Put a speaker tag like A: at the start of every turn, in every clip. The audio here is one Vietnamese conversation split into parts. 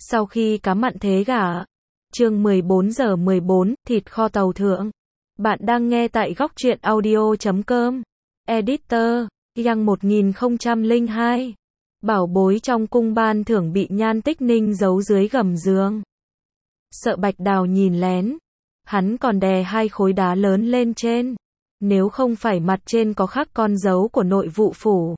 A: Sau khi cá mặn thế gả. Chương 14:14, thịt kho tàu thượng. Bạn đang nghe tại góc truyện audio.com. Editor, Yang 1002. Bảo bối trong cung ban thưởng bị Nhan Tích Ninh giấu dưới gầm giường. Sợ Bạch Đào nhìn lén, hắn còn đè hai khối đá lớn lên trên. Nếu không phải mặt trên có khắc con dấu của nội vụ phủ.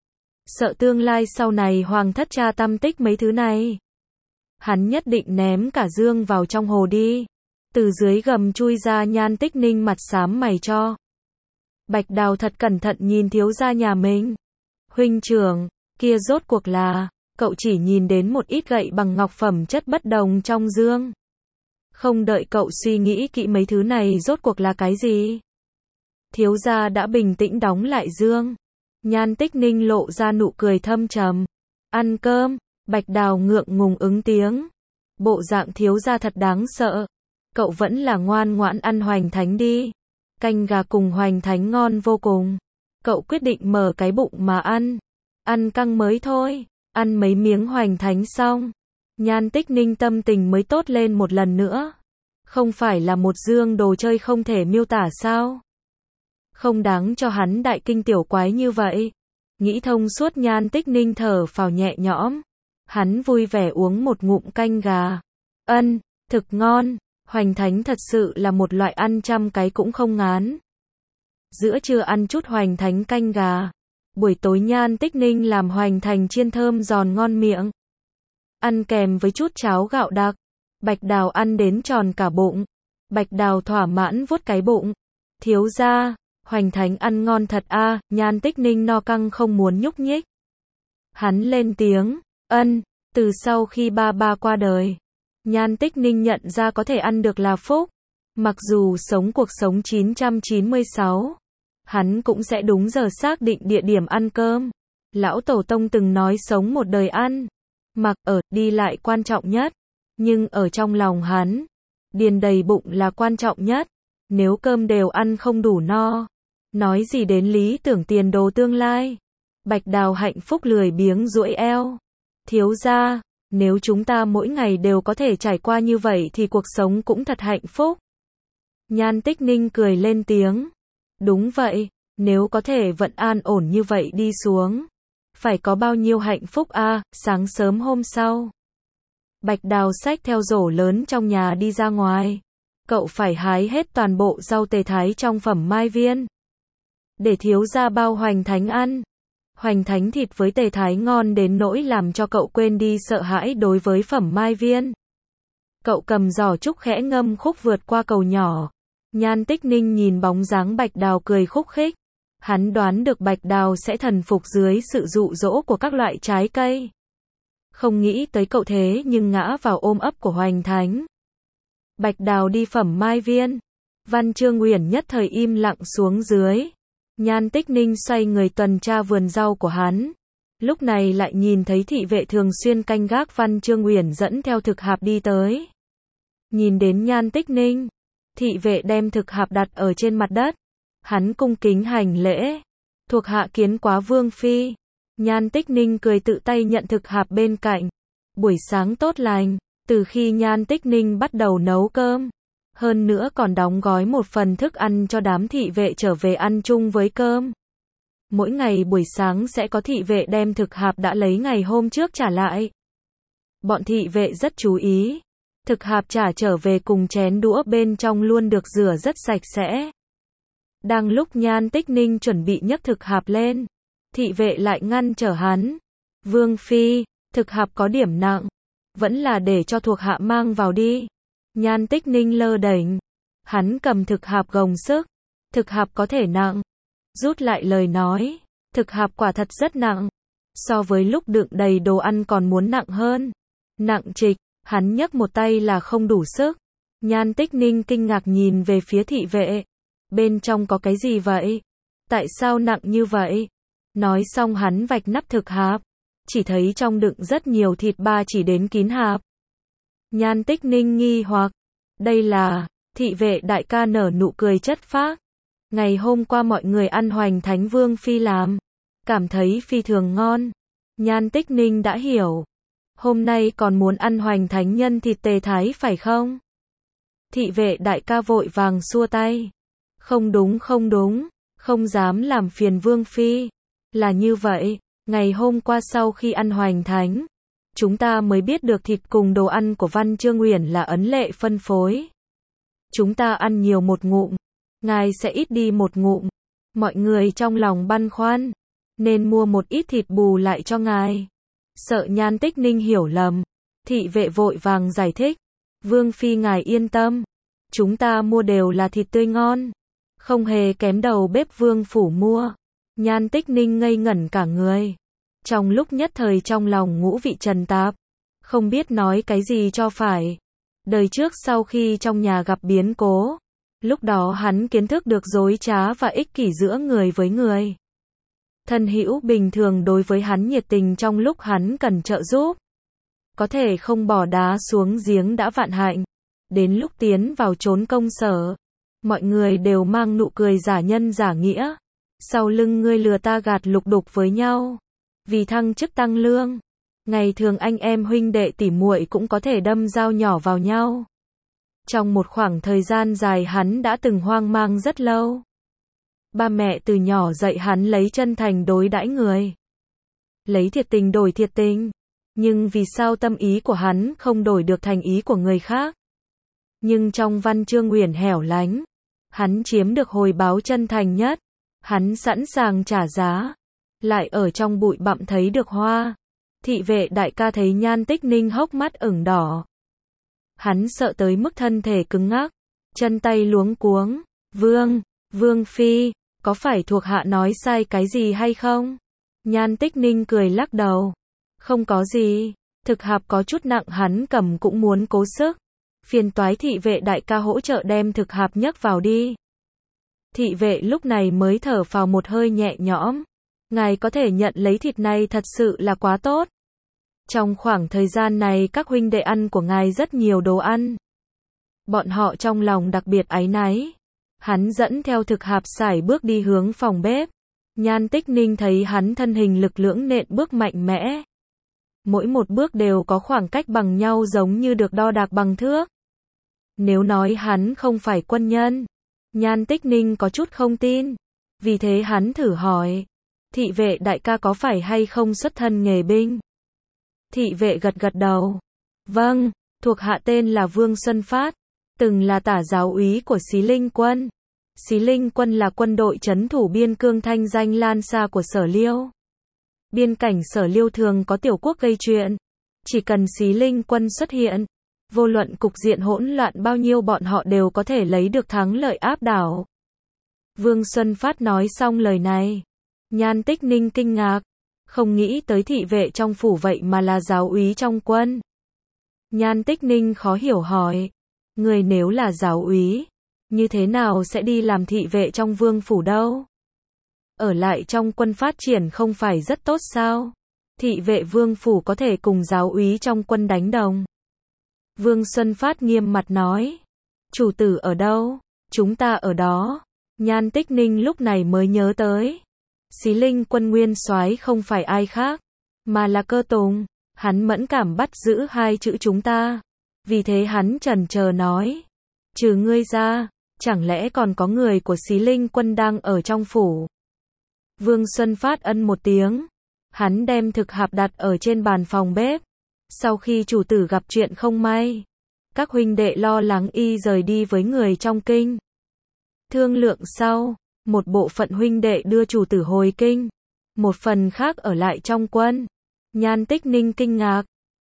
A: Sợ tương lai sau này hoàng thất tra tăm tích mấy thứ này. Hắn nhất định ném cả dương vào trong hồ đi. Từ dưới gầm chui ra Nhan Tích Ninh mặt xám mày cho. Bạch Đào thật cẩn thận nhìn thiếu gia nhà mình. Huynh trưởng, kia rốt cuộc là, cậu chỉ nhìn đến một ít gậy bằng ngọc phẩm chất bất đồng trong dương. Không đợi cậu suy nghĩ kỹ mấy thứ này rốt cuộc là cái gì. Thiếu gia đã bình tĩnh đóng lại dương. Nhan Tích Ninh lộ ra nụ cười thâm trầm. Ăn cơm. Bạch Đào ngượng ngùng ứng tiếng. Bộ dạng thiếu gia thật đáng sợ. Cậu vẫn là ngoan ngoãn ăn hoành thánh đi. Canh gà cùng hoành thánh ngon vô cùng. Cậu quyết định mở cái bụng mà ăn. Ăn căng mới thôi. Ăn mấy miếng hoành thánh xong. Nhan Tích Ninh tâm tình mới tốt lên một lần nữa. Không phải là một dương đồ chơi không thể miêu tả sao? Không đáng cho hắn đại kinh tiểu quái như vậy. Nghĩ thông suốt Nhan Tích Ninh thở phào nhẹ nhõm. Hắn vui vẻ uống một ngụm canh gà. Thực ngon. Hoành thánh thật sự là một loại ăn trăm cái cũng không ngán. Giữa trưa ăn chút hoành thánh canh gà. Buổi tối Nhan Tích Ninh làm hoành thành chiên thơm giòn ngon miệng. Ăn kèm với chút cháo gạo đặc. Bạch Đào ăn đến tròn cả bụng. Bạch Đào thỏa mãn vuốt cái bụng. Thiếu gia, hoành thánh ăn ngon thật a. Nhan Tích Ninh no căng không muốn nhúc nhích. Hắn lên tiếng. Từ sau khi ba qua đời, Nhan Tích Ninh nhận ra có thể ăn được là phúc. Mặc dù sống cuộc sống 996, hắn cũng sẽ đúng giờ xác định địa điểm ăn cơm. Lão Tổ Tông từng nói sống một đời ăn, mặc, ở, đi lại quan trọng nhất. Nhưng ở trong lòng hắn, điền đầy bụng là quan trọng nhất. Nếu cơm đều ăn không đủ no, nói gì đến lý tưởng tiền đồ tương lai. Bạch Đào hạnh phúc lười biếng duỗi eo. Thiếu gia, nếu chúng ta mỗi ngày đều có thể trải qua như vậy thì cuộc sống cũng thật hạnh phúc. Nhan Tích Ninh cười lên tiếng. Đúng vậy, nếu có thể vẫn an ổn như vậy đi xuống, phải có bao nhiêu hạnh phúc a. Sáng sớm hôm sau, Bạch Đào xách theo rổ lớn trong nhà đi ra ngoài. Cậu phải hái hết toàn bộ rau tề thái trong phẩm mai viên, để thiếu gia bao hoành thánh ăn. Hoành thánh thịt với tề thái ngon đến nỗi làm cho cậu quên đi sợ hãi đối với phẩm mai viên. Cậu cầm giỏ trúc khẽ ngâm khúc vượt qua cầu nhỏ. Nhan Tích Ninh nhìn bóng dáng Bạch Đào cười khúc khích. Hắn đoán được Bạch Đào sẽ thần phục dưới sự dụ dỗ của các loại trái cây. Không nghĩ tới cậu thế nhưng ngã vào ôm ấp của hoành thánh. Bạch Đào đi phẩm mai viên. Văn Chương Uyển nhất thời im lặng xuống dưới. Nhan Tích Ninh xoay người tuần tra vườn rau của hắn. Lúc này lại nhìn thấy thị vệ thường xuyên canh gác Văn Chương Uyển dẫn theo thực hạp đi tới. Nhìn đến Nhan Tích Ninh, thị vệ đem thực hạp đặt ở trên mặt đất. Hắn cung kính hành lễ. Thuộc hạ kiến quá vương phi. Nhan Tích Ninh cười tự tay nhận thực hạp bên cạnh. Buổi sáng tốt lành. Từ khi Nhan Tích Ninh bắt đầu nấu cơm, hơn nữa còn đóng gói một phần thức ăn cho đám thị vệ trở về ăn chung với cơm. Mỗi ngày buổi sáng sẽ có thị vệ đem thực hạp đã lấy ngày hôm trước trả lại. Bọn thị vệ rất chú ý. Thực hạp trả trở về cùng chén đũa bên trong luôn được rửa rất sạch sẽ. Đang lúc Nhan Tích Ninh chuẩn bị nhấc thực hạp lên, thị vệ lại ngăn trở hắn. Vương phi, thực hạp có điểm nặng, vẫn là để cho thuộc hạ mang vào đi. Nhan Tích Ninh lơ đễnh. Hắn cầm thực hạp gồng sức. Thực hạp có thể nặng. Rút lại lời nói. Thực hạp quả thật rất nặng. So với lúc đựng đầy đồ ăn còn muốn nặng hơn. Nặng trịch. Hắn nhấc một tay là không đủ sức. Nhan Tích Ninh kinh ngạc nhìn về phía thị vệ. Bên trong có cái gì vậy? Tại sao nặng như vậy? Nói xong hắn vạch nắp thực hạp. Chỉ thấy trong đựng rất nhiều thịt ba chỉ đến kín hạp. Nhan Tích Ninh nghi hoặc. Đây là, thị vệ đại ca nở nụ cười chất phác. Ngày hôm qua mọi người ăn hoành thánh vương phi làm. Cảm thấy phi thường ngon. Nhan Tích Ninh đã hiểu. Hôm nay còn muốn ăn Hoành Thánh Nhân thịt tề thái phải không? Thị vệ đại ca vội vàng xua tay. Không đúng, không dám làm phiền Vương Phi. Là như vậy, ngày hôm qua sau khi ăn Hoành Thánh, chúng ta mới biết được thịt cùng đồ ăn của Văn Chương Uyển là ấn lệ phân phối. Chúng ta ăn nhiều một ngụm, ngài sẽ ít đi một ngụm. Mọi người trong lòng băn khoăn, nên mua một ít thịt bù lại cho ngài. Sợ Nhan Tích Ninh hiểu lầm, thị vệ vội vàng giải thích. Vương Phi ngài yên tâm, chúng ta mua đều là thịt tươi ngon, không hề kém đầu bếp Vương phủ mua. Nhan Tích Ninh ngây ngẩn cả người. Trong lúc nhất thời trong lòng ngũ vị trần tạp, không biết nói cái gì cho phải. Đời trước sau khi trong nhà gặp biến cố, lúc đó hắn kiến thức được dối trá và ích kỷ giữa người với người. Thân hữu bình thường đối với hắn nhiệt tình trong lúc hắn cần trợ giúp. Có thể không bỏ đá xuống giếng đã vạn hạnh. Đến lúc tiến vào trốn công sở, mọi người đều mang nụ cười giả nhân giả nghĩa. Sau lưng ngươi lừa ta gạt lục đục với nhau. Vì thăng chức tăng lương, ngày thường anh em huynh đệ tỉ muội cũng có thể đâm dao nhỏ vào nhau. Trong một khoảng thời gian dài hắn đã từng hoang mang rất lâu. Ba mẹ từ nhỏ dạy hắn lấy chân thành đối đãi người. Lấy thiệt tình đổi thiệt tình. Nhưng vì sao tâm ý của hắn không đổi được thành ý của người khác? Nhưng trong Văn Chương Uyển hẻo lánh, hắn chiếm được hồi báo chân thành nhất. Hắn sẵn sàng trả giá. Lại ở trong bụi bặm thấy được hoa. Thị vệ đại ca thấy Nhan Tích Ninh hốc mắt ửng đỏ. Hắn sợ tới mức thân thể cứng ngắc, chân tay luống cuống. Vương Phi, có phải thuộc hạ nói sai cái gì hay không? Nhan Tích Ninh cười lắc đầu. Không có gì, thực hạp có chút nặng hắn cầm cũng muốn cố sức. Phiền toái thị vệ đại ca hỗ trợ đem thực hạp nhấc vào đi. Thị vệ lúc này mới thở phào một hơi nhẹ nhõm. Ngài có thể nhận lấy thịt này thật sự là quá tốt. Trong khoảng thời gian này các huynh đệ ăn của ngài rất nhiều đồ ăn. Bọn họ trong lòng đặc biệt áy náy. Hắn dẫn theo thực hạp sải bước đi hướng phòng bếp. Nhan Tích Ninh thấy hắn thân hình lực lưỡng nện bước mạnh mẽ. Mỗi một bước đều có khoảng cách bằng nhau giống như được đo đạc bằng thước. Nếu nói hắn không phải quân nhân, Nhan Tích Ninh có chút không tin. Vì thế hắn thử hỏi. Thị vệ đại ca có phải hay không xuất thân nghề binh? Thị vệ gật gật đầu. Vâng, thuộc hạ tên là Vương Xuân Phát, từng là tả giáo úy của Xí Linh quân. Xí Linh quân là quân đội trấn thủ biên cương thanh danh lan xa của Sở Liêu. Biên cảnh Sở Liêu thường có tiểu quốc gây chuyện. Chỉ cần Xí Linh quân xuất hiện, vô luận cục diện hỗn loạn bao nhiêu bọn họ đều có thể lấy được thắng lợi áp đảo. Vương Xuân Phát nói xong lời này. Nhan Tích Ninh kinh ngạc, không nghĩ tới thị vệ trong phủ vậy mà là giáo úy trong quân. Nhan Tích Ninh khó hiểu hỏi, người nếu là giáo úy, như thế nào sẽ đi làm thị vệ trong vương phủ đâu? Ở lại trong quân phát triển không phải rất tốt sao? Thị vệ vương phủ có thể cùng giáo úy trong quân đánh đồng. Vương Xuân Phát nghiêm mặt nói, chủ tử ở đâu? Chúng ta ở đó. Nhan Tích Ninh lúc này mới nhớ tới. Xí Linh quân nguyên soái không phải ai khác, mà là Cơ Tùng. Hắn mẫn cảm bắt giữ hai chữ chúng ta. Vì thế hắn chần chờ nói, trừ ngươi ra, chẳng lẽ còn có người của Xí Linh quân đang ở trong phủ? Vương Xuân Phát ân một tiếng. Hắn đem thực hạp đặt ở trên bàn phòng bếp. Sau khi chủ tử gặp chuyện không may, các huynh đệ lo lắng y rời đi với người trong kinh. Thương lượng sau, một bộ phận huynh đệ đưa chủ tử hồi kinh, một phần khác ở lại trong quân. Nhan Tích Ninh kinh ngạc.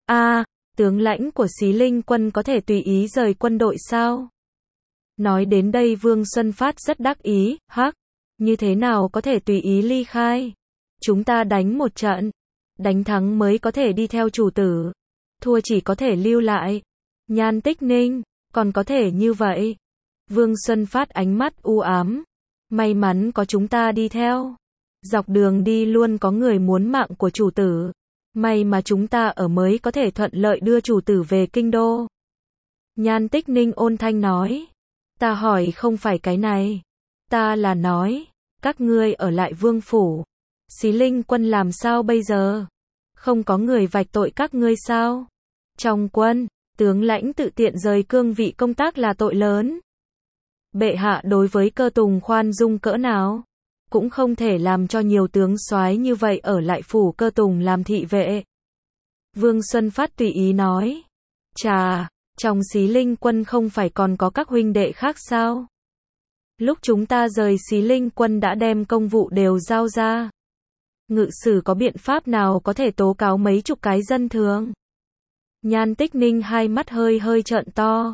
A: Tướng lãnh của Xí Linh quân có thể tùy ý rời quân đội sao? Nói đến đây Vương Xuân Phát rất đắc ý, như thế nào có thể tùy ý ly khai? Chúng ta đánh một trận, đánh thắng mới có thể đi theo chủ tử, thua chỉ có thể lưu lại. Nhan Tích Ninh, còn có thể như vậy? Vương Xuân Phát ánh mắt u ám. May mắn có chúng ta đi theo. Dọc đường đi luôn có người muốn mạng của chủ tử. May mà chúng ta ở mới có thể thuận lợi đưa chủ tử về kinh đô. Nhan Tích Ninh ôn thanh nói. Ta hỏi không phải cái này. Ta là nói, các ngươi ở lại vương phủ. Xí Linh quân làm sao bây giờ? Không có người vạch tội các ngươi sao? Trong quân, tướng lãnh tự tiện rời cương vị công tác là tội lớn. Bệ hạ đối với Cơ Tùng khoan dung cỡ nào? Cũng không thể làm cho nhiều tướng soái như vậy ở lại phủ Cơ Tùng làm thị vệ. Vương Xuân Phát tùy ý nói. Chà, trong Xí Linh quân không phải còn có các huynh đệ khác sao? Lúc chúng ta rời Xí Linh quân đã đem công vụ đều giao ra. Ngự sử có biện pháp nào có thể tố cáo mấy chục cái dân thường? Nhan Tích Ninh hai mắt hơi hơi trợn to.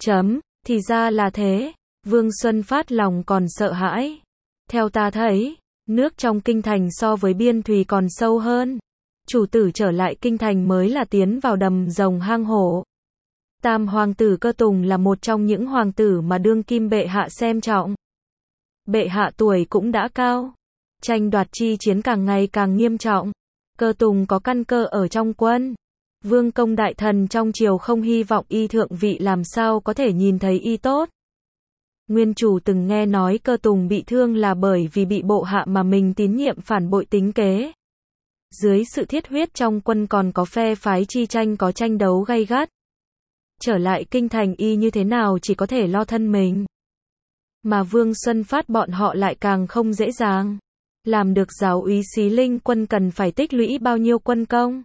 A: Thì ra là thế. Vương Xuân Phát lòng còn sợ hãi. Theo ta thấy, nước trong kinh thành so với biên thùy còn sâu hơn. Chủ tử trở lại kinh thành mới là tiến vào đầm rồng hang hổ. Tam hoàng tử Cơ Tùng là một trong những hoàng tử mà đương kim bệ hạ xem trọng. Bệ hạ tuổi cũng đã cao. Tranh đoạt chi chiến càng ngày càng nghiêm trọng. Cơ Tùng có căn cơ ở trong quân. Vương công đại thần trong triều không hy vọng y thượng vị làm sao có thể nhìn thấy y tốt. Nguyên chủ từng nghe nói Cơ Tùng bị thương là bởi vì bị bộ hạ mà mình tín nhiệm phản bội tính kế. Dưới sự thiết huyết trong quân còn có phe phái chi tranh có tranh đấu gay gắt. Trở lại kinh thành y như thế nào chỉ có thể lo thân mình. Mà Vương Xuân Phát bọn họ lại càng không dễ dàng. Làm được giáo úy Xí Linh quân cần phải tích lũy bao nhiêu quân công.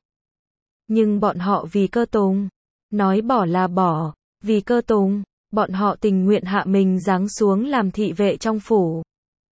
A: Nhưng bọn họ vì Cơ Tùng. Nói bỏ là bỏ. Vì Cơ Tùng, bọn họ tình nguyện hạ mình giáng xuống làm thị vệ trong phủ.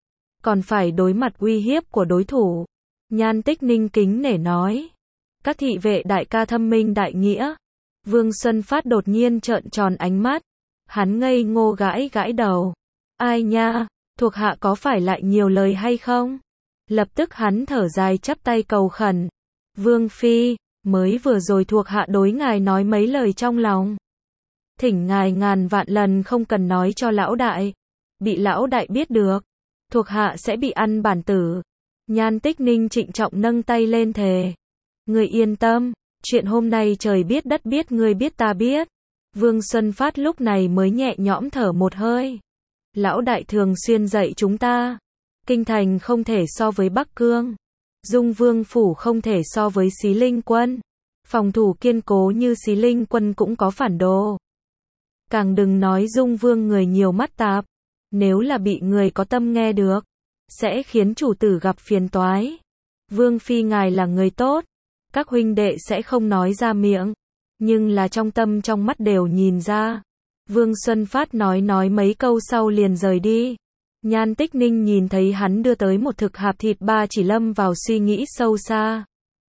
A: Còn phải đối mặt uy hiếp của đối thủ. Nhan Tích Ninh kính nể nói. Các thị vệ đại ca thâm minh đại nghĩa. Vương Xuân Phát đột nhiên trợn tròn ánh mắt. Hắn ngây ngô gãi gãi đầu. Ai nha, thuộc hạ có phải lại nhiều lời hay không? Lập tức hắn thở dài chắp tay cầu khẩn. Vương Phi, mới vừa rồi thuộc hạ đối ngài nói mấy lời trong lòng. Thỉnh ngài ngàn vạn lần không cần nói cho lão đại. Bị lão đại biết được, thuộc hạ sẽ bị ăn bản tử. Nhan Tích Ninh trịnh trọng nâng tay lên thề. Ngươi yên tâm, chuyện hôm nay trời biết đất biết ngươi biết ta biết. Vương Xuân Phát lúc này mới nhẹ nhõm thở một hơi. Lão đại thường xuyên dạy chúng ta. Kinh thành không thể so với Bắc Cương. Dung Vương phủ không thể so với Xí Linh quân. Phòng thủ kiên cố như Xí Linh quân cũng có phản đồ. Càng đừng nói Dung Vương người nhiều mắt tạp. Nếu là bị người có tâm nghe được, sẽ khiến chủ tử gặp phiền toái. Vương Phi ngài là người tốt. Các huynh đệ sẽ không nói ra miệng. Nhưng là trong tâm trong mắt đều nhìn ra. Vương Xuân Phát nói mấy câu sau liền rời đi. Nhan Tích Ninh nhìn thấy hắn đưa tới một thực hạp thịt ba chỉ lâm vào suy nghĩ sâu xa.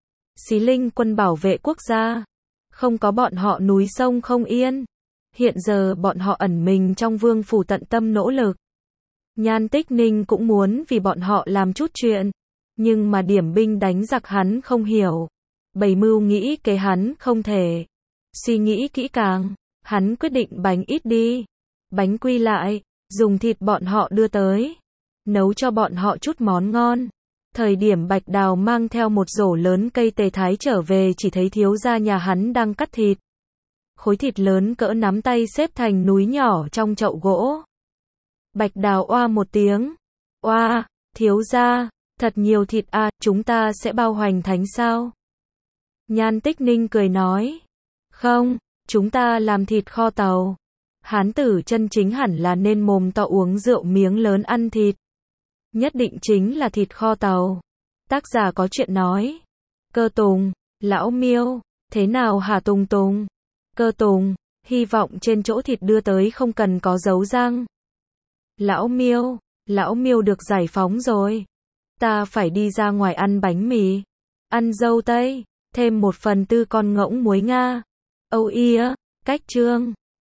A: Xí Linh quân bảo vệ quốc gia. Không có bọn họ núi sông không yên. Hiện giờ bọn họ ẩn mình trong vương phủ tận tâm nỗ lực. Nhan Tích Ninh cũng muốn vì bọn họ làm chút chuyện. Nhưng mà điểm binh đánh giặc hắn không hiểu. Bày mưu nghĩ kế hắn không thể. Suy nghĩ kỹ càng. Hắn quyết định bánh ít đi. Bánh quy lại. Dùng thịt bọn họ đưa tới. Nấu cho bọn họ chút món ngon. Thời điểm Bạch Đào mang theo một rổ lớn cây tề thái trở về chỉ thấy thiếu gia nhà hắn đang cắt thịt. Khối thịt lớn cỡ nắm tay xếp thành núi nhỏ trong chậu gỗ. Bạch Đào oa một tiếng. Oa, thiếu gia, thật nhiều thịt à, chúng ta sẽ bao hoành thánh sao? Nhan Tích Ninh cười nói. Không, chúng ta làm thịt kho tàu. Hán tử chân chính hẳn là nên mồm to uống rượu miếng lớn ăn thịt. Nhất định chính là thịt kho tàu. Tác giả có chuyện nói. Cơ Tùng, lão Miêu, thế nào hả Tùng Tùng? Cơ Tùng, hy vọng trên chỗ thịt đưa tới không cần có dấu răng. Lão Miêu được giải phóng rồi. Ta phải đi ra ngoài ăn bánh mì. Ăn dâu tây, thêm 1/4 con ngỗng muối Nga. Âu ia, cách chương.